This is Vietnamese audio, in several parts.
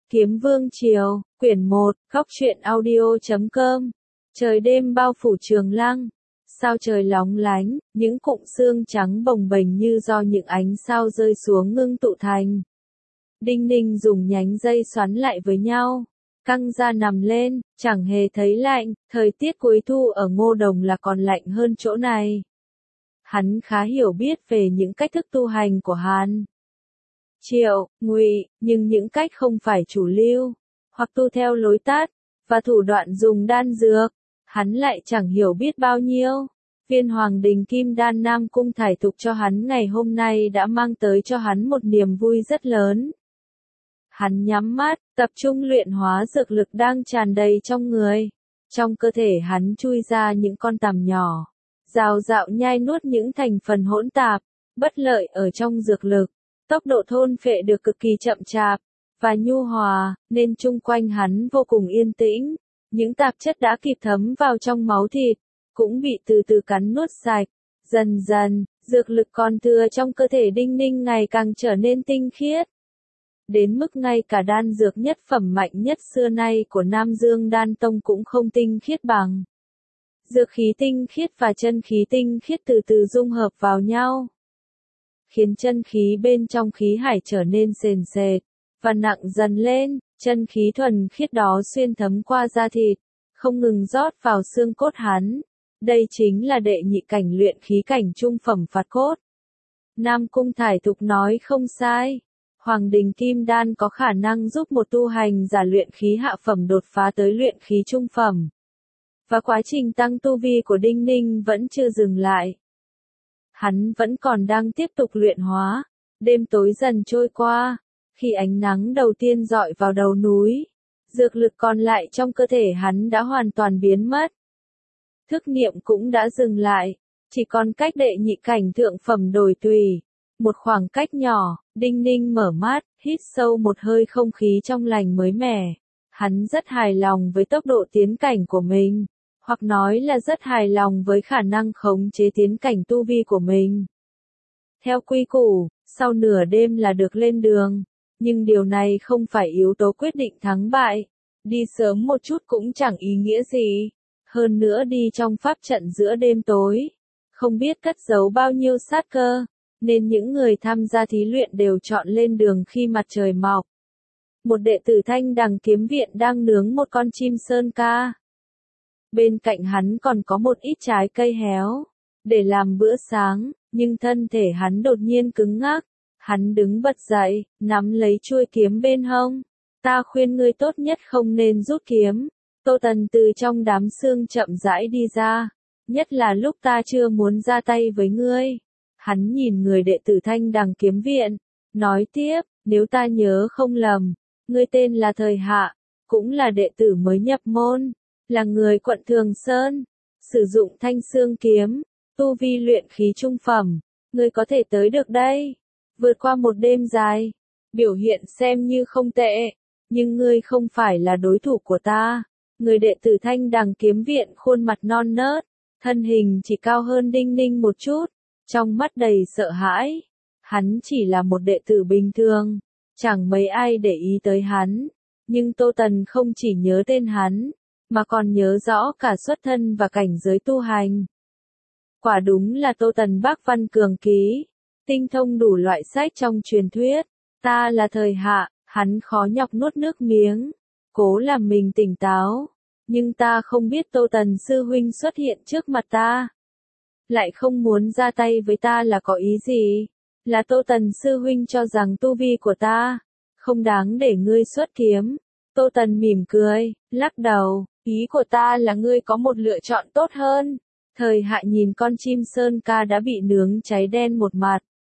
Kiếm Vương Triều, quyển 1, Góc truyện audio.com. Trời đêm bao phủ Trường Lăng. Sao trời lóng lánh, những cụm sương trắng bồng bềnh như do những ánh sao rơi xuống ngưng tụ thành. Đinh Ninh dùng nhánh dây xoắn lại với nhau, căng ra nằm lên, chẳng hề thấy lạnh, thời tiết cuối thu ở Ngô Đồng là còn lạnh hơn chỗ này. Hắn khá hiểu biết về những cách thức tu hành của Hàn Triệu, Ngụy, nhưng những cách không phải chủ lưu, hoặc tu theo lối tắt, và thủ đoạn dùng đan dược, hắn lại chẳng hiểu biết bao nhiêu. Viên Hoàng Đình Kim Đan Nam Cung thải thục cho hắn ngày hôm nay đã mang tới cho hắn một niềm vui rất lớn. Hắn nhắm mắt, tập trung luyện hóa dược lực đang tràn đầy trong người. Trong cơ thể hắn chui ra những con tằm nhỏ, rào rạo nhai nuốt những thành phần hỗn tạp, bất lợi ở trong dược lực. Tốc độ thôn phệ được cực kỳ chậm chạp và nhu hòa, nên chung quanh hắn vô cùng yên tĩnh. Những tạp chất đã kịp thấm vào trong máu thịt, cũng bị từ từ cắn nuốt sạch. Dần dần, dược lực còn thừa trong cơ thể Đinh Ninh ngày càng trở nên tinh khiết. Đến mức ngay cả đan dược nhất phẩm mạnh nhất xưa nay của Nam Dương Đan Tông cũng không tinh khiết bằng. Dược khí tinh khiết và chân khí tinh khiết từ từ dung hợp vào nhau, khiến chân khí bên trong khí hải trở nên sền sệt và nặng dần lên. Chân khí thuần khiết đó xuyên thấm qua da thịt, không ngừng rót vào xương cốt hắn. Đây chính là đệ nhị cảnh luyện khí cảnh trung phẩm phạt cốt. Nam Cung thải thục nói không sai. Hoàng Đình Kim Đan có khả năng giúp một tu hành giả luyện khí hạ phẩm đột phá tới luyện khí trung phẩm. Và quá trình tăng tu vi của Đinh Ninh vẫn chưa dừng lại. Hắn vẫn còn đang tiếp tục luyện hóa. Đêm tối dần trôi qua, khi ánh nắng đầu tiên rọi vào đầu núi, dược lực còn lại trong cơ thể hắn đã hoàn toàn biến mất. Thức niệm cũng đã dừng lại, chỉ còn cách đệ nhị cảnh thượng phẩm đồi tùy. Một khoảng cách nhỏ, Đinh Ninh mở mắt, hít sâu một hơi không khí trong lành mới mẻ. Hắn rất hài lòng với tốc độ tiến cảnh của mình, hoặc nói là rất hài lòng với khả năng khống chế tiến cảnh tu vi của mình. Theo quy củ, sau nửa đêm là được lên đường, nhưng điều này không phải yếu tố quyết định thắng bại. Đi sớm một chút cũng chẳng ý nghĩa gì. Hơn nữa đi trong pháp trận giữa đêm tối, không biết cất giấu bao nhiêu sát cơ, nên những người tham gia thí luyện đều chọn lên đường khi mặt trời mọc. Một đệ tử Thanh Đằng Kiếm Viện đang nướng một con chim sơn ca. Bên cạnh hắn còn có một ít trái cây héo, để làm bữa sáng, nhưng thân thể hắn đột nhiên cứng ngắc. Hắn đứng bật dậy, nắm lấy chuôi kiếm bên hông. Ta khuyên ngươi tốt nhất không nên rút kiếm. Tô Tần từ trong đám sương chậm rãi đi ra, nhất là lúc ta chưa muốn ra tay với ngươi. Hắn nhìn người đệ tử Thanh Đằng Kiếm Viện, nói tiếp, nếu ta nhớ không lầm, ngươi tên là Thời Hạ, cũng là đệ tử mới nhập môn, là người quận Thường Sơn, sử dụng thanh xương kiếm, tu vi luyện khí trung phẩm, ngươi có thể tới được đây. Vượt qua một đêm dài, biểu hiện xem như không tệ, nhưng ngươi không phải là đối thủ của ta. Người đệ tử Thanh Đằng Kiếm Viện khuôn mặt non nớt, thân hình chỉ cao hơn Đinh Ninh một chút, trong mắt đầy sợ hãi. Hắn chỉ là một đệ tử bình thường, chẳng mấy ai để ý tới hắn, nhưng Tô Tần không chỉ nhớ tên hắn, mà còn nhớ rõ cả xuất thân và cảnh giới tu hành. Quả đúng là Tô Tần Bác Văn Cường Ký, tinh thông đủ loại sách trong truyền thuyết. Ta là Thời Hạ. Hắn khó nhọc nuốt nước miếng, cố làm mình tỉnh táo, nhưng ta không biết Tô Tần sư huynh xuất hiện trước mặt ta, lại không muốn ra tay với ta là có ý gì? Là Tô Tần sư huynh cho rằng tu vi của ta không đáng để ngươi xuất kiếm. Tô Tần mỉm cười, lắc đầu, ý của ta là ngươi có một lựa chọn tốt hơn. Thời Hạ nhìn con chim sơn ca đã bị nướng cháy đen một mặt.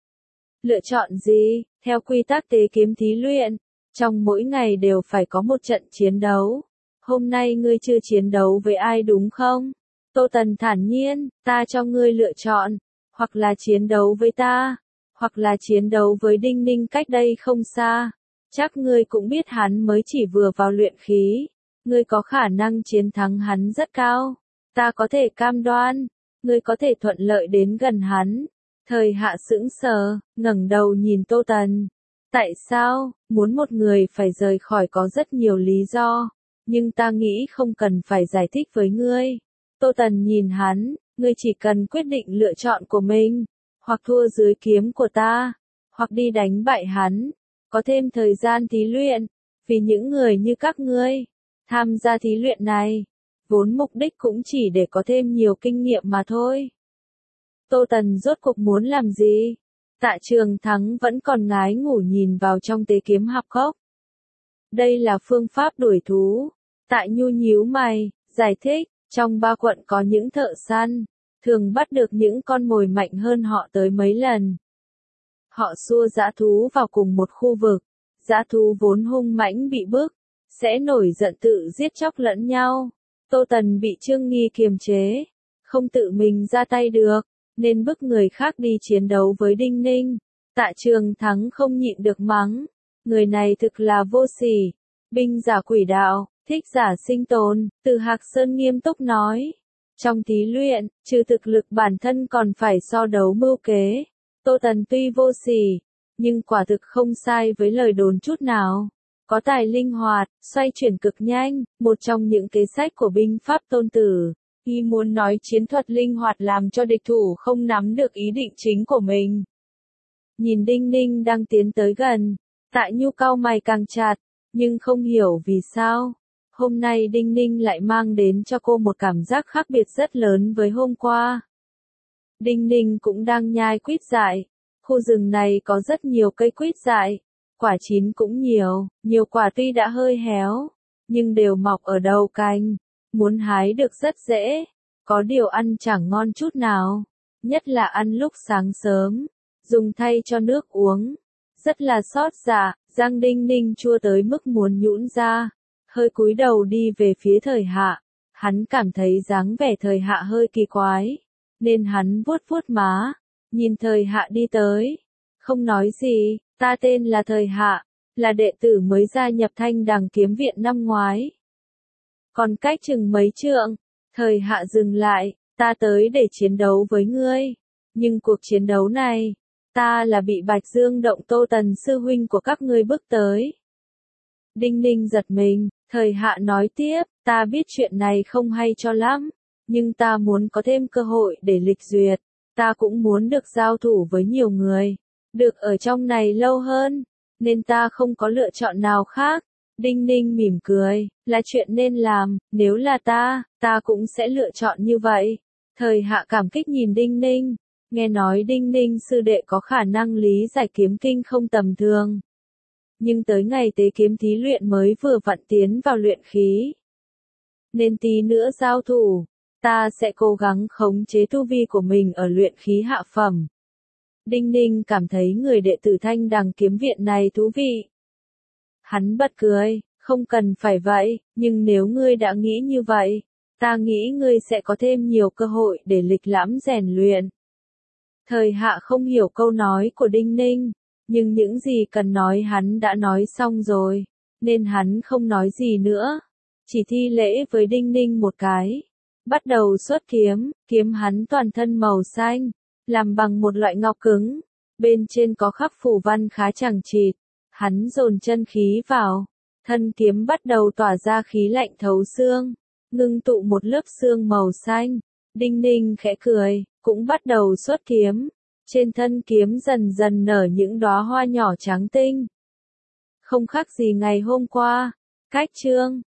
Lựa chọn gì? Theo quy tắc tế kiếm thí luyện, trong mỗi ngày đều phải có một trận chiến đấu. Hôm nay ngươi chưa chiến đấu với ai đúng không? Tô Tần thản nhiên, ta cho ngươi lựa chọn, hoặc là chiến đấu với ta, hoặc là chiến đấu với Đinh Ninh cách đây không xa. Chắc ngươi cũng biết hắn mới chỉ vừa vào luyện khí, ngươi có khả năng chiến thắng hắn rất cao. Ta có thể cam đoan, ngươi có thể thuận lợi đến gần hắn. Thời Hạ sững sờ, ngẩng đầu nhìn Tô Tần. Tại sao? Muốn một người phải rời khỏi có rất nhiều lý do, nhưng ta nghĩ không cần phải giải thích với ngươi. Tô Tần nhìn hắn, ngươi chỉ cần quyết định lựa chọn của mình, hoặc thua dưới kiếm của ta, hoặc đi đánh bại hắn, có thêm thời gian thí luyện, vì những người như các ngươi, tham gia thí luyện này, vốn mục đích cũng chỉ để có thêm nhiều kinh nghiệm mà thôi. Tô Tần rốt cuộc muốn làm gì? Tạ Trường Thắng vẫn còn ngái ngủ nhìn vào trong tế kiếm hạp cốc. Đây là phương pháp đuổi thú. Tạ Nhu nhíu mày, giải thích, trong 3 quận có những thợ săn, thường bắt được những con mồi mạnh hơn họ tới mấy lần. Họ xua dã thú vào cùng một khu vực, dã thú vốn hung mãnh bị bức, sẽ nổi giận tự giết chóc lẫn nhau. Tô Tần bị Trương Nghi kiềm chế, không tự mình ra tay được, nên bức người khác đi chiến đấu với Đinh Ninh. Tạ Trường Thắng không nhịn được mắng, người này thực là vô sỉ, binh giả quỷ đạo, thích giả sinh tồn. Từ Hạc Sơn nghiêm túc nói, trong thí luyện, trừ thực lực bản thân còn phải so đấu mưu kế. Tô Tần tuy vô sỉ, nhưng quả thực không sai với lời đồn chút nào. Có tài linh hoạt, xoay chuyển cực nhanh, một trong những kế sách của binh pháp Tôn Tử. Y muốn nói chiến thuật linh hoạt làm cho địch thủ không nắm được ý định chính của mình. Nhìn Đinh Ninh đang tiến tới gần, Tạ Nhu cau mày càng chặt, nhưng không hiểu vì sao. Hôm nay Đinh Ninh lại mang đến cho cô một cảm giác khác biệt rất lớn với hôm qua. Đinh Ninh cũng đang nhai quýt dại. Khu rừng này có rất nhiều cây quýt dại. Quả chín cũng nhiều quả tuy đã hơi héo, nhưng đều mọc ở đầu cành. Muốn hái được rất dễ, có điều ăn chẳng ngon chút nào, nhất là ăn lúc sáng sớm, dùng thay cho nước uống. Rất là xót dạ, răng Đinh Ninh chua tới mức muốn nhũn ra, hơi cúi đầu đi về phía Thời Hạ. Hắn cảm thấy dáng vẻ Thời Hạ hơi kỳ quái, nên hắn vuốt vuốt má, nhìn Thời Hạ đi tới. Không nói gì, ta tên là Thời Hạ, là đệ tử mới gia nhập Thanh Đằng Kiếm Viện năm ngoái. Còn cách chừng mấy trượng, Thời Hạ dừng lại, ta tới để chiến đấu với ngươi. Nhưng cuộc chiến đấu này, ta là bị Bạch Dương Động Tô Tần sư huynh của các ngươi bức tới. Đinh Ninh giật mình, Thời Hạ nói tiếp, ta biết chuyện này không hay cho lắm, nhưng ta muốn có thêm cơ hội để lịch duyệt, ta cũng muốn được giao thủ với nhiều người, được ở trong này lâu hơn, nên ta không có lựa chọn nào khác. Đinh Ninh mỉm cười, là chuyện nên làm, nếu là ta cũng sẽ lựa chọn như vậy. Thời Hạ cảm kích nhìn Đinh Ninh, nghe nói Đinh Ninh sư đệ có khả năng lý giải kiếm kinh không tầm thường. Nhưng tới ngày tế kiếm thí luyện mới vừa vặn tiến vào luyện khí. Nên tí nữa giao thủ, ta sẽ cố gắng khống chế tu vi của mình ở luyện khí hạ phẩm. Đinh Ninh cảm thấy người đệ tử Thanh Đằng Kiếm Viện này thú vị. Hắn bật cười, không cần phải vậy, nhưng nếu ngươi đã nghĩ như vậy, ta nghĩ ngươi sẽ có thêm nhiều cơ hội để lịch lãm rèn luyện. Thời Hạ không hiểu câu nói của Đinh Ninh, nhưng những gì cần nói hắn đã nói xong rồi, nên hắn không nói gì nữa, chỉ thi lễ với Đinh Ninh một cái. Bắt đầu xuất kiếm, kiếm hắn toàn thân màu xanh, làm bằng một loại ngọc cứng, bên trên có khắc phù văn khá chằng chịt. Hắn dồn chân khí vào, thân kiếm bắt đầu tỏa ra khí lạnh thấu xương, ngưng tụ một lớp xương màu xanh. Đinh Ninh khẽ cười, cũng bắt đầu xuất kiếm. Trên thân kiếm dần dần nở những đóa hoa nhỏ trắng tinh. Không khác gì ngày hôm qua. Cách chương